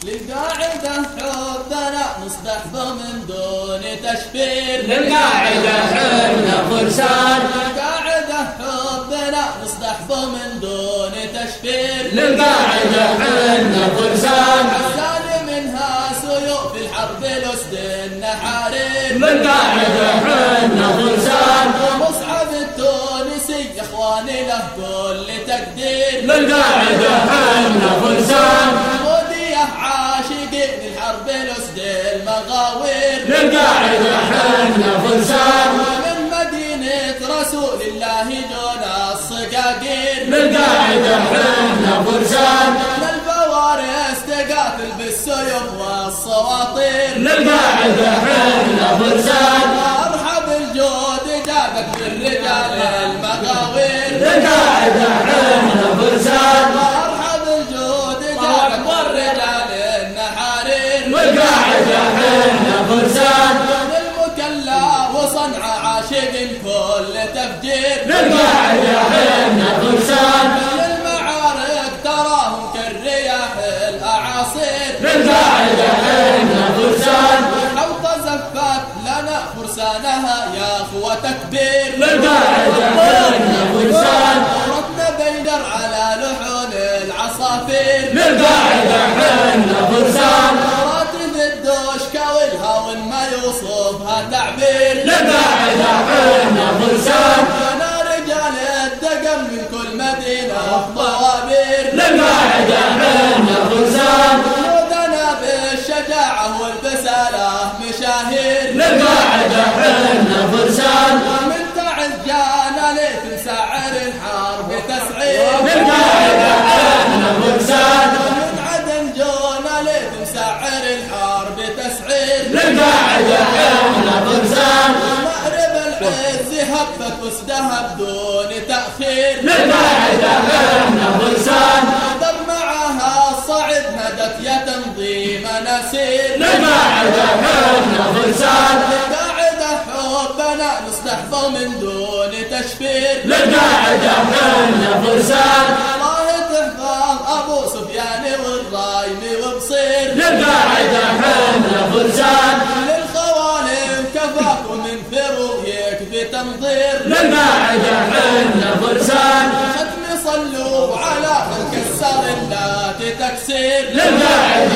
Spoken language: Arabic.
للقاعدة حبنا نصدح من دون تشفير، للقاعدة حنا فرسان، للقاعدة حبنا نصدح من دون تشفير، للقاعدة حنا فرسان، حسان منها سيوف الحرب الأسد النحارين، للقاعدة حنا فرسان، مصعب التونسي يا اخواني له كل تقدير، للقاعدة حنا فرسان، عاشقين الحرب الأسد المغاوير، للقاعدة حنا فرسان، من مدينة رسول الله جونا الصقاقير، للقاعدة حنا فرسان، للبوارس تقاتل بالسيوف والصواطير، للقاعدة حنا فرسان، أرحب الجود جادك بالرجال المغاوير، للقاعدة حنا فرسان، أرحب الجود جادك بالرجال النحارير، للقاعدة حنا فرسان، المكلا وصنع عاشق كل تفجير، للقاعدة حنا فرسان، للمعارك تراهم كالرياح الأعاصير، للقاعدة حنا فرسان، حوطة زفت لنا فرسانها يا أخوة تكبير، للقاعدة حنا فرسان، ورتنا بيدر على لحون العصافير، للقاعدة حنا فرسان، راتب الدوشكة والهون ما يوصفها تعبير، للقاعدة حنا فرسان، أنا رجال الدقم من كل مدينة طوابير، للقاعدة حنا فرسان، جنودنا بالشجاعة والبسالة مشاهير، للقاعدة حنا فرسان، من تعز جانا ليت سعر الحرب تسعير، للقاعدة حنا فرسان، من عدن جونا ليت سعر الحرب تسعير، للقاعدة حنا فرسان، مأرب العز هبت وسدها بدون تأخير، للقاعدة حنا فرسان، قدر معها الصعد ندت يا تنظيم نسير، للقاعدة حنا فرسان، للقاعدة حبنا نستحفظ من دون تشفير، للقاعدة حنا فرسان، الله تحفظ أبو سفيان والرايم وبصير، للقاعدة حنا فرسان، للخوالف كفاكم من فروق يكفي تنظير، للقاعدة حنا فرسان، ختم صلوا على الكسار اللاتي تكسير، للقاعدة